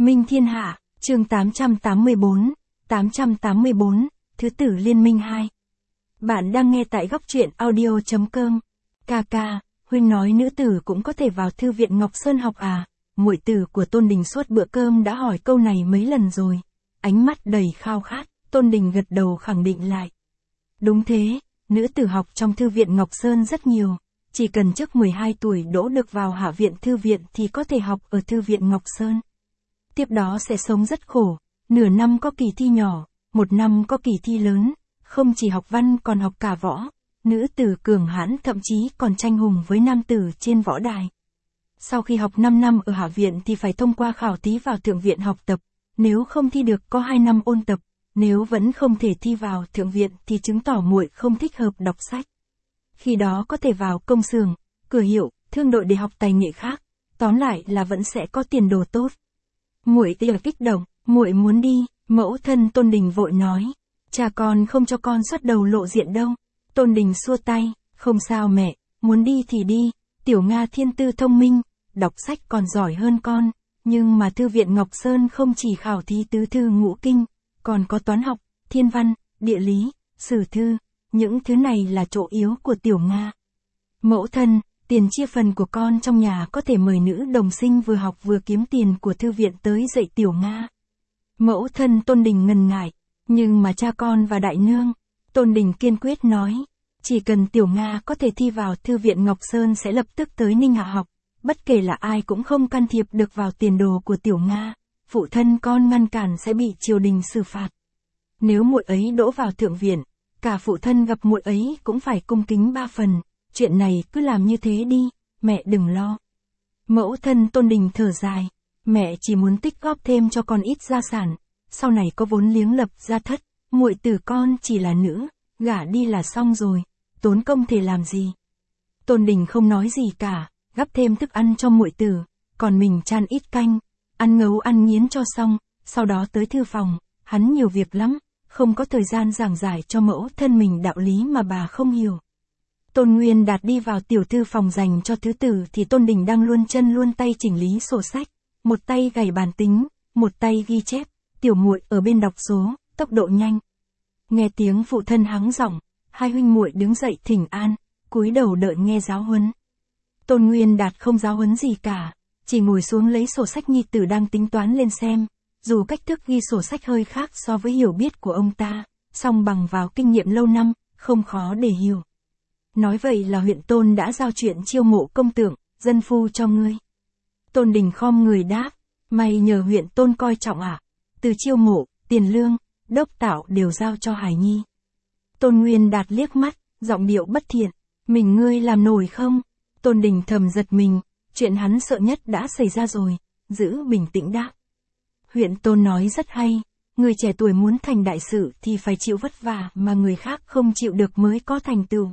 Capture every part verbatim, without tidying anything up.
Minh Thiên Hạ, chương tám trăm tám mươi bốn, tám trăm tám mươi bốn, Thứ tử Liên Minh hai. Bạn đang nghe tại góc truyện audio.com. Ca ca, huynh nói nữ tử cũng có thể vào thư viện Ngọc Sơn học à? Muội tử của Tôn Đình suốt bữa cơm đã hỏi câu này mấy lần rồi. Ánh mắt đầy khao khát, Tôn Đình gật đầu khẳng định lại. Đúng thế, nữ tử học trong thư viện Ngọc Sơn rất nhiều. Chỉ cần trước mười hai tuổi đỗ được vào Hạ viện thư viện thì có thể học ở thư viện Ngọc Sơn. Tiếp đó sẽ sống rất khổ, nửa năm có kỳ thi nhỏ, một năm có kỳ thi lớn, không chỉ học văn còn học cả võ. Nữ tử cường hãn thậm chí còn tranh hùng với nam tử trên võ đài. Sau khi học năm năm ở Hạ viện thì phải thông qua khảo thí vào Thượng viện học tập, nếu không thi được có hai năm ôn tập, nếu vẫn không thể thi vào Thượng viện thì chứng tỏ muội không thích hợp đọc sách. Khi đó có thể vào công xưởng, cửa hiệu, thương đội để học tài nghệ khác, tóm lại là vẫn sẽ có tiền đồ tốt. Muội tía kích động, muội muốn đi, mẫu thân Tôn Đình vội nói, cha con không cho con xuất đầu lộ diện đâu. Tôn Đình xua tay, không sao mẹ, muốn đi thì đi, tiểu Nga thiên tư thông minh, đọc sách còn giỏi hơn con, nhưng mà thư viện Ngọc Sơn không chỉ khảo thí tứ thư ngũ kinh, còn có toán học, thiên văn, địa lý, sử thư, những thứ này là chỗ yếu của tiểu Nga. Mẫu thân, tiền chia phần của con trong nhà có thể mời nữ đồng sinh vừa học vừa kiếm tiền của thư viện tới dạy tiểu Nga. Mẫu thân Tôn Đình ngần ngại, nhưng mà cha con và đại nương, Tôn Đình kiên quyết nói, chỉ cần tiểu Nga có thể thi vào thư viện Ngọc Sơn sẽ lập tức tới Ninh Hạ học, bất kể là ai cũng không can thiệp được vào tiền đồ của tiểu Nga, phụ thân con ngăn cản sẽ bị triều đình xử phạt. Nếu muội ấy đỗ vào thượng viện, cả phụ thân gặp muội ấy cũng phải cung kính ba phần, chuyện này cứ làm như thế đi, mẹ đừng lo. Mẫu thân Tôn Đình thở dài, mẹ chỉ muốn tích góp thêm cho con ít gia sản, sau này có vốn liếng lập gia thất, muội tử con chỉ là nữ, gả đi là xong rồi, tốn công thể làm gì. Tôn Đình không nói gì cả, gắp thêm thức ăn cho muội tử, còn mình chan ít canh, ăn ngấu ăn nghiến cho xong, sau đó tới thư phòng, hắn nhiều việc lắm, không có thời gian giảng giải cho mẫu thân mình đạo lý mà bà không hiểu. Tôn Nguyên Đạt đi vào tiểu thư phòng dành cho thứ tử thì Tôn Đình đang luôn chân luôn tay chỉnh lý sổ sách, một tay gảy bàn tính, một tay ghi chép, tiểu muội ở bên đọc số, tốc độ nhanh. Nghe tiếng phụ thân hắng giọng, hai huynh muội đứng dậy thỉnh an, cúi đầu đợi nghe giáo huấn. Tôn Nguyên Đạt không giáo huấn gì cả, chỉ ngồi xuống lấy sổ sách nhi tử đang tính toán lên xem, dù cách thức ghi sổ sách hơi khác so với hiểu biết của ông ta, song bằng vào kinh nghiệm lâu năm, không khó để hiểu. Nói vậy là huyện Tôn đã giao chuyện chiêu mộ công tượng, dân phu cho ngươi. Tôn Đình khom người đáp, mày nhờ huyện Tôn coi trọng à? Từ chiêu mộ, tiền lương, đốc tạo đều giao cho Hải Nhi. Tôn Nguyên Đạt liếc mắt, giọng điệu bất thiện, mình ngươi làm nổi không? Tôn Đình thầm giật mình, chuyện hắn sợ nhất đã xảy ra rồi, giữ bình tĩnh đáp. Huyện Tôn nói rất hay, người trẻ tuổi muốn thành đại sự thì phải chịu vất vả mà người khác không chịu được mới có thành tựu.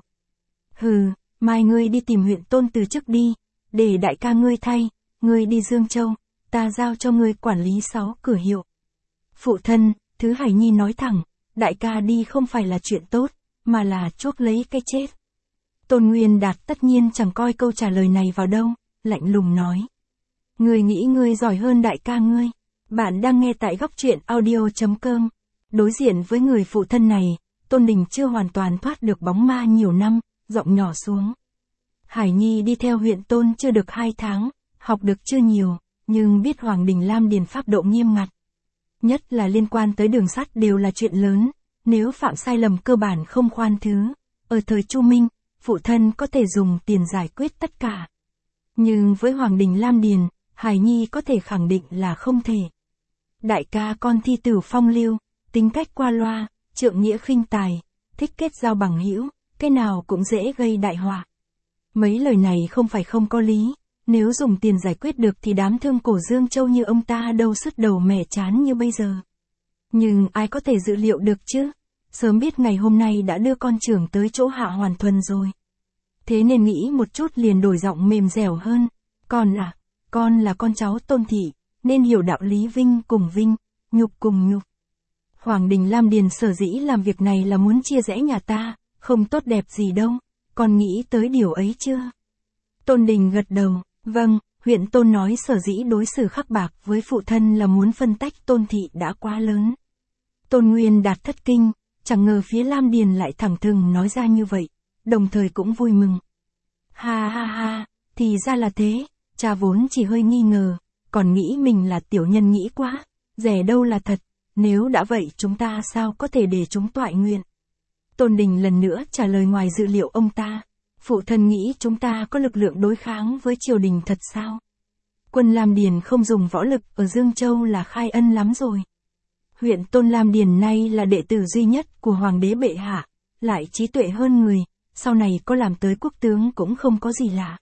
Hừ, mai ngươi đi tìm huyện Tôn từ chức đi, để đại ca ngươi thay, ngươi đi Dương Châu, ta giao cho ngươi quản lý sáu cửa hiệu. Phụ thân, thứ Hải Nhi nói thẳng, đại ca đi không phải là chuyện tốt, mà là chuốc lấy cái chết. Tôn Nguyên Đạt tất nhiên chẳng coi câu trả lời này vào đâu, lạnh lùng nói. Ngươi nghĩ ngươi giỏi hơn đại ca ngươi. Bạn đang nghe tại góc truyện audio.com. Đối diện với người phụ thân này, Tôn Đình chưa hoàn toàn thoát được bóng ma nhiều năm, giọng nhỏ xuống. Hải Nhi đi theo huyện Tôn chưa được hai tháng, học được chưa nhiều, nhưng biết Hoàng Đình Lam Điền pháp độ nghiêm ngặt. Nhất là liên quan tới đường sắt đều là chuyện lớn, nếu phạm sai lầm cơ bản không khoan thứ. Ở thời Chu Minh, phụ thân có thể dùng tiền giải quyết tất cả. Nhưng với Hoàng Đình Lam Điền, Hải Nhi có thể khẳng định là không thể. Đại ca con thi tử phong lưu, tính cách qua loa, trượng nghĩa khinh tài, thích kết giao bằng hữu, cái nào cũng dễ gây đại họa. Mấy lời này không phải không có lý, nếu dùng tiền giải quyết được thì đám thương cổ Dương Châu như ông ta đâu sứt đầu mẻ chán như bây giờ. Nhưng ai có thể dự liệu được chứ, sớm biết ngày hôm nay đã đưa con trưởng tới chỗ Hạ Hoàn Thuần rồi. Thế nên nghĩ một chút liền đổi giọng mềm dẻo hơn, con à, con là con cháu Tôn thị, nên hiểu đạo lý vinh cùng vinh, nhục cùng nhục. Hoàng Đình Lam Điền sở dĩ làm việc này là muốn chia rẽ nhà ta, không tốt đẹp gì đâu, con nghĩ tới điều ấy chưa? Tôn Đình gật đầu, vâng, Huyện Tôn nói sở dĩ đối xử khắc bạc với phụ thân là muốn phân tách Tôn thị đã quá lớn. Tôn Nguyên Đạt thất kinh, chẳng ngờ phía Lam Điền lại thẳng thừng nói ra như vậy, đồng thời cũng vui mừng. Ha ha ha, thì ra là thế, cha vốn chỉ hơi nghi ngờ, còn nghĩ mình là tiểu nhân nghĩ quá, rẻ đâu là thật, nếu đã vậy chúng ta sao có thể để chúng toại nguyện. Tôn Đình lần nữa trả lời ngoài dự liệu ông ta, phụ thân nghĩ chúng ta có lực lượng đối kháng với triều đình thật sao? Quân Lam Điền không dùng võ lực ở Dương Châu là khai ân lắm rồi. Huyện Tôn Lam Điền nay là đệ tử duy nhất của Hoàng đế bệ hạ, lại trí tuệ hơn người, sau này có làm tới quốc tướng cũng không có gì lạ.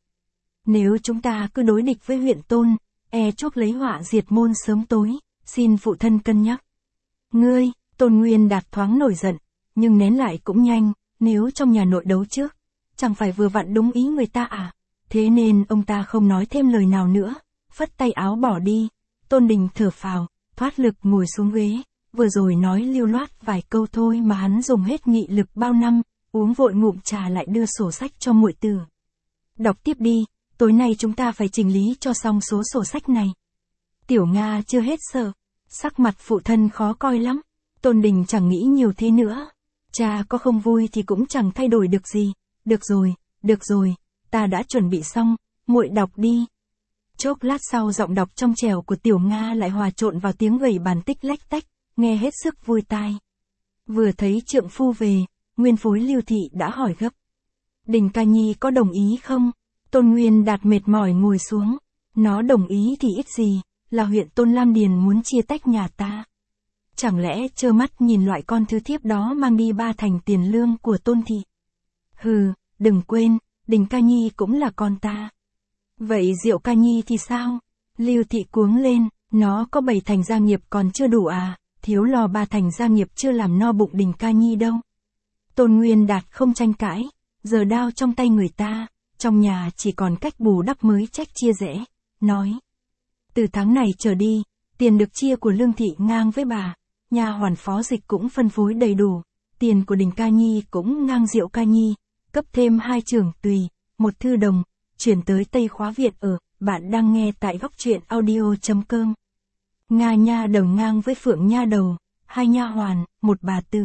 Nếu chúng ta cứ đối địch với huyện Tôn, e chuốc lấy họa diệt môn sớm tối, xin phụ thân cân nhắc. Ngươi, Tôn Nguyên Đạt thoáng nổi giận, nhưng nén lại cũng nhanh, nếu trong nhà nội đấu trước, chẳng phải vừa vặn đúng ý người ta à, thế nên ông ta không nói thêm lời nào nữa, phất tay áo bỏ đi. Tôn Đình thở phào, thoát lực ngồi xuống ghế, vừa rồi nói lưu loát vài câu thôi mà hắn dùng hết nghị lực bao năm, uống vội ngụm trà lại đưa sổ sách cho muội tử. Đọc tiếp đi, tối nay chúng ta phải chỉnh lý cho xong số sổ sách này. Tiểu Nga chưa hết sợ, sắc mặt phụ thân khó coi lắm, Tôn Đình chẳng nghĩ nhiều thế nữa. Cha có không vui thì cũng chẳng thay đổi được gì, được rồi, được rồi, ta đã chuẩn bị xong, muội đọc đi. Chốc lát sau giọng đọc trong trẻo của Tiểu Nga lại hòa trộn vào tiếng gầy bàn tích lách tách, nghe hết sức vui tai. Vừa thấy trượng phu về, nguyên phối Lưu Thị đã hỏi gấp. Đình Ca Nhi có đồng ý không? Tôn Nguyên Đạt mệt mỏi ngồi xuống. Nó đồng ý thì ít gì, là huyện Tôn Lam Điền muốn chia tách nhà ta. Chẳng lẽ trơ mắt nhìn loại con thứ thiếp đó mang đi ba thành tiền lương của Tôn thị? Hừ, đừng quên, Đình Ca Nhi cũng là con ta. Vậy Diệu Ca Nhi thì sao? Lưu Thị cuống lên, nó có bảy thành gia nghiệp còn chưa đủ à, thiếu lo ba thành gia nghiệp chưa làm no bụng Đình Ca Nhi đâu. Tôn Nguyên Đạt không tranh cãi, giờ đao trong tay người ta, trong nhà chỉ còn cách bù đắp mới trách chia rẽ, nói. Từ tháng này trở đi, tiền được chia của Lương Thị ngang với bà, nhà hoàn phó dịch cũng phân phối đầy đủ, tiền của Đình Ca Nhi cũng ngang Diệu Ca Nhi, cấp thêm hai trưởng tùy, một thư đồng, chuyển tới Tây Khóa Viện ở, bạn đang nghe tại góc truyện audio chấm com. Nga nha đầu ngang với Phượng nha đầu, hai nha hoàn, một bà tử.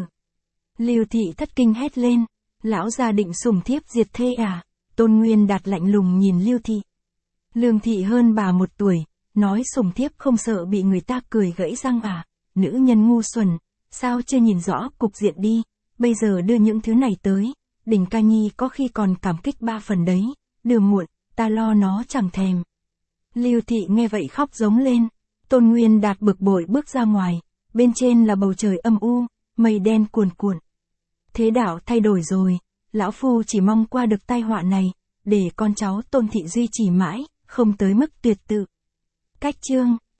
Lưu Thị thất kinh hét lên, lão gia định sủng thiếp diệt thê à? Tôn Nguyên Đạt lạnh lùng nhìn Lưu Thị. Lương Thị hơn bà một tuổi, nói sủng thiếp không sợ bị người ta cười gãy răng à? Nữ nhân ngu xuẩn, sao chưa nhìn rõ cục diện đi, bây giờ đưa những thứ này tới, Đình Ca Nhi có khi còn cảm kích ba phần đấy, đưa muộn, ta lo nó chẳng thèm. Lưu Thị nghe vậy khóc giống lên. Tôn Nguyên Đạt bực bội bước ra ngoài, bên trên là bầu trời âm u, mây đen cuồn cuộn. Thế đạo thay đổi rồi, lão phu chỉ mong qua được tai họa này, để con cháu Tôn thị duy trì mãi, không tới mức tuyệt tự. Cách chương